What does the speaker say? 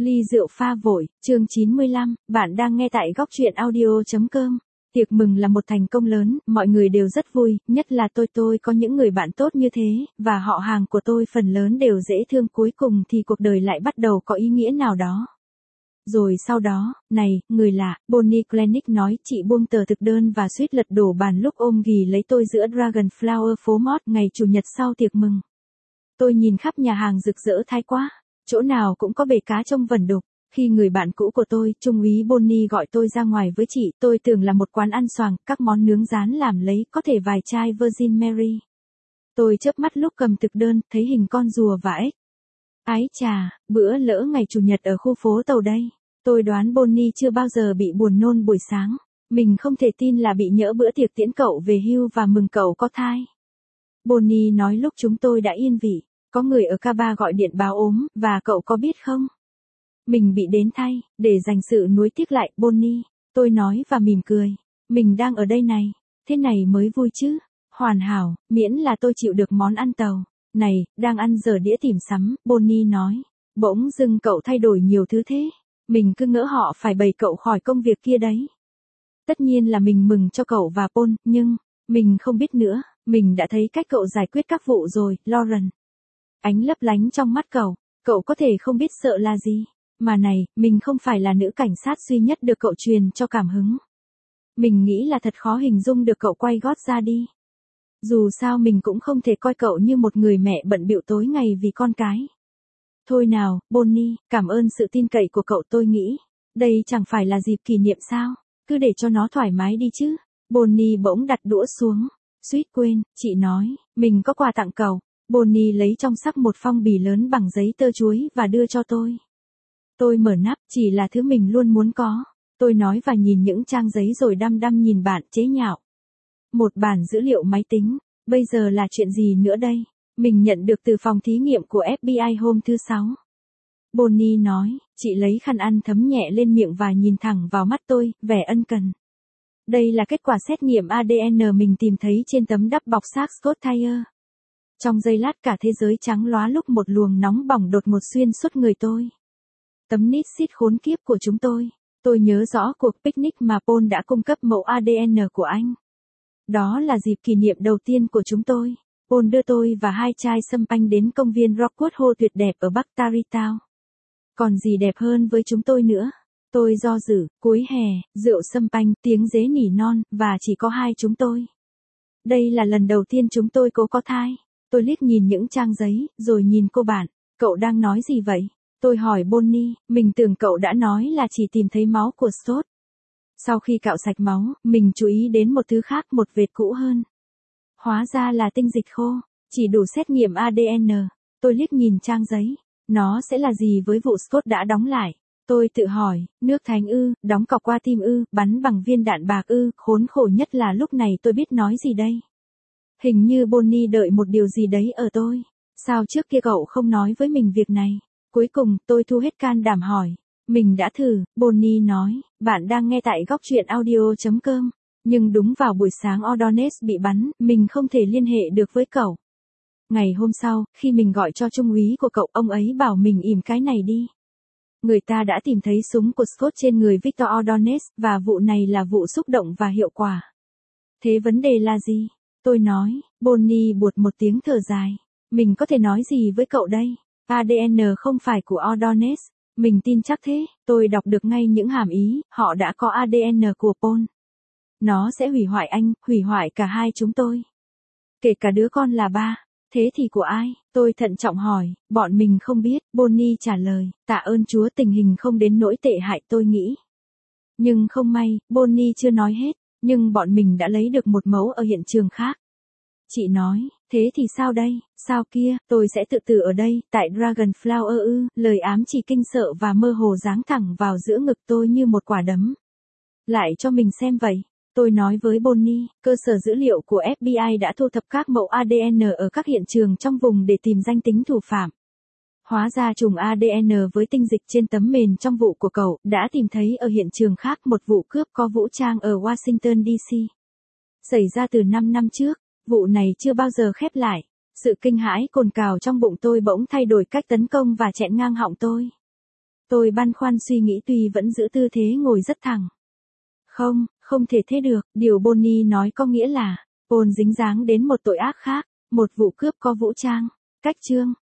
Ly rượu pha vội, chương 95, bạn đang nghe tại góc truyện audio.com. Tiệc mừng là một thành công lớn, mọi người đều rất vui, nhất là tôi có những người bạn tốt như thế, và họ hàng của tôi phần lớn đều dễ thương, cuối cùng thì cuộc đời lại bắt đầu có ý nghĩa nào đó. Rồi sau đó, này, người lạ, Bonnie Kleinick nói, chị buông tờ thực đơn và suýt lật đổ bàn lúc ôm ghì lấy tôi giữa Dragonflower phố Mott ngày Chủ nhật sau tiệc mừng. Tôi nhìn khắp nhà hàng rực rỡ thái quá, chỗ nào cũng có bể cá trông vẩn đục. Khi người bạn cũ của tôi, Trung úy Bonnie gọi tôi ra ngoài với chị, tôi tưởng là một quán ăn xoàng, các món nướng rán làm lấy, có thể vài chai Virgin Mary. Tôi chớp mắt lúc cầm thực đơn, thấy hình con rùa và ếch. Ái chà, bữa lỡ ngày Chủ nhật ở khu phố Tàu đây. Tôi đoán Bonnie chưa bao giờ bị buồn nôn buổi sáng. Mình không thể tin là bị nhỡ bữa tiệc tiễn cậu về hưu và mừng cậu có thai. Bonnie nói lúc chúng tôi đã yên vị. Có người ở K3 gọi điện báo ốm, và cậu có biết không? Mình bị đến thay, để dành sự nuối tiếc lại, Bonnie. Tôi nói và mỉm cười. Mình đang ở đây này. Thế này mới vui chứ. Hoàn hảo, miễn là tôi chịu được món ăn tàu. Này, đang ăn dở đĩa tìm sắm, Bonnie nói. Bỗng dưng cậu thay đổi nhiều thứ thế. Mình cứ ngỡ họ phải bày cậu khỏi công việc kia đấy. Tất nhiên là mình mừng cho cậu và Paul, nhưng, mình không biết nữa, mình đã thấy cách cậu giải quyết các vụ rồi, Lauren. Ánh lấp lánh trong mắt cậu có thể không biết sợ là gì. Mà này, mình không phải là nữ cảnh sát duy nhất được cậu truyền cho cảm hứng. Mình nghĩ là thật khó hình dung được cậu quay gót ra đi. Dù sao mình cũng không thể coi cậu như một người mẹ bận bịu tối ngày vì con cái. Thôi nào, Bonnie, cảm ơn sự tin cậy của cậu, tôi nghĩ. Đây chẳng phải là dịp kỷ niệm sao, cứ để cho nó thoải mái đi chứ. Bonnie bỗng đặt đũa xuống. Suýt quên, chị nói, mình có quà tặng cậu. Bonnie lấy trong sắc một phong bì lớn bằng giấy tơ chuối và đưa cho tôi. Tôi mở nắp, chỉ là thứ mình luôn muốn có. Tôi nói và nhìn những trang giấy rồi đăm nhìn bạn, chế nhạo. Một bản dữ liệu máy tính, bây giờ là chuyện gì nữa đây? Mình nhận được từ phòng thí nghiệm của FBI hôm thứ 6. Bonnie nói, chị lấy khăn ăn thấm nhẹ lên miệng và nhìn thẳng vào mắt tôi, vẻ ân cần. Đây là kết quả xét nghiệm ADN mình tìm thấy trên tấm đắp bọc xác Scott Thayer. Trong giây lát cả thế giới trắng lóa lúc một luồng nóng bỏng đột ngột xuyên suốt người tôi. Tấm nít xít khốn kiếp của chúng tôi. Tôi nhớ rõ cuộc picnic mà Paul đã cung cấp mẫu ADN của anh. Đó là dịp kỷ niệm đầu tiên của chúng tôi. Paul đưa tôi và 2 chai sâm panh đến công viên Rockwood Hall tuyệt đẹp ở Bắc Tarrytown. Còn gì đẹp hơn với chúng tôi nữa? Tôi do dự, cuối hè, rượu sâm panh, tiếng dế nỉ non, và chỉ có 2 chúng tôi. Đây là lần đầu tiên chúng tôi có thai. Tôi liếc nhìn những trang giấy, rồi nhìn cô bạn. Cậu đang nói gì vậy? Tôi hỏi Bonnie, mình tưởng cậu đã nói là chỉ tìm thấy máu của Scott. Sau khi cạo sạch máu, mình chú ý đến một thứ khác, một vệt cũ hơn. Hóa ra là tinh dịch khô, chỉ đủ xét nghiệm ADN. Tôi liếc nhìn trang giấy. Nó sẽ là gì với vụ Scott đã đóng lại? Tôi tự hỏi, nước thánh ư, đóng cọc qua tim ư, bắn bằng viên đạn bạc ư, khốn khổ nhất là lúc này tôi biết nói gì đây. Hình như Bonnie đợi một điều gì đấy ở tôi. Sao trước kia cậu không nói với mình việc này? Cuối cùng, tôi thu hết can đảm hỏi. Mình đã thử, Bonnie nói, bạn đang nghe tại góc truyện audio.com. Nhưng đúng vào buổi sáng O'Donnell bị bắn, mình không thể liên hệ được với cậu. Ngày hôm sau, khi mình gọi cho trung úy của cậu, ông ấy bảo mình ỉm cái này đi. Người ta đã tìm thấy súng của Scott trên người Victor O'Donnell, và vụ này là vụ xúc động và hiệu quả. Thế vấn đề là gì? Tôi nói, Bonnie buột một tiếng thở dài. Mình có thể nói gì với cậu đây? ADN không phải của O'Donnell. Mình tin chắc thế, tôi đọc được ngay những hàm ý, họ đã có ADN của Paul. Nó sẽ hủy hoại anh, hủy hoại cả hai chúng tôi. Kể cả đứa con là ba. Thế thì của ai? Tôi thận trọng hỏi, bọn mình không biết, Bonnie trả lời, tạ ơn Chúa tình hình không đến nỗi tệ hại tôi nghĩ. Nhưng không may, Bonnie chưa nói hết, nhưng bọn mình đã lấy được một mẫu ở hiện trường khác. Chị nói, thế thì sao đây, sao kia, tôi sẽ tự tử ở đây, tại Dragonflower ư, lời ám chỉ kinh sợ và mơ hồ giáng thẳng vào giữa ngực tôi như một quả đấm. Lại cho mình xem vậy. Tôi nói với Bonnie, cơ sở dữ liệu của FBI đã thu thập các mẫu ADN ở các hiện trường trong vùng để tìm danh tính thủ phạm. Hóa ra trùng ADN với tinh dịch trên tấm mền trong vụ của cậu đã tìm thấy ở hiện trường khác, một vụ cướp có vũ trang ở Washington DC. Xảy ra từ 5 năm trước, vụ này chưa bao giờ khép lại. Sự kinh hãi cồn cào trong bụng tôi bỗng thay đổi cách tấn công và chẹn ngang họng tôi. Tôi băn khoăn suy nghĩ tuy vẫn giữ tư thế ngồi rất thẳng. Không, không thể thế được, điều Bonnie nói có nghĩa là, Paul dính dáng đến một tội ác khác, một vụ cướp có vũ trang. Cách chương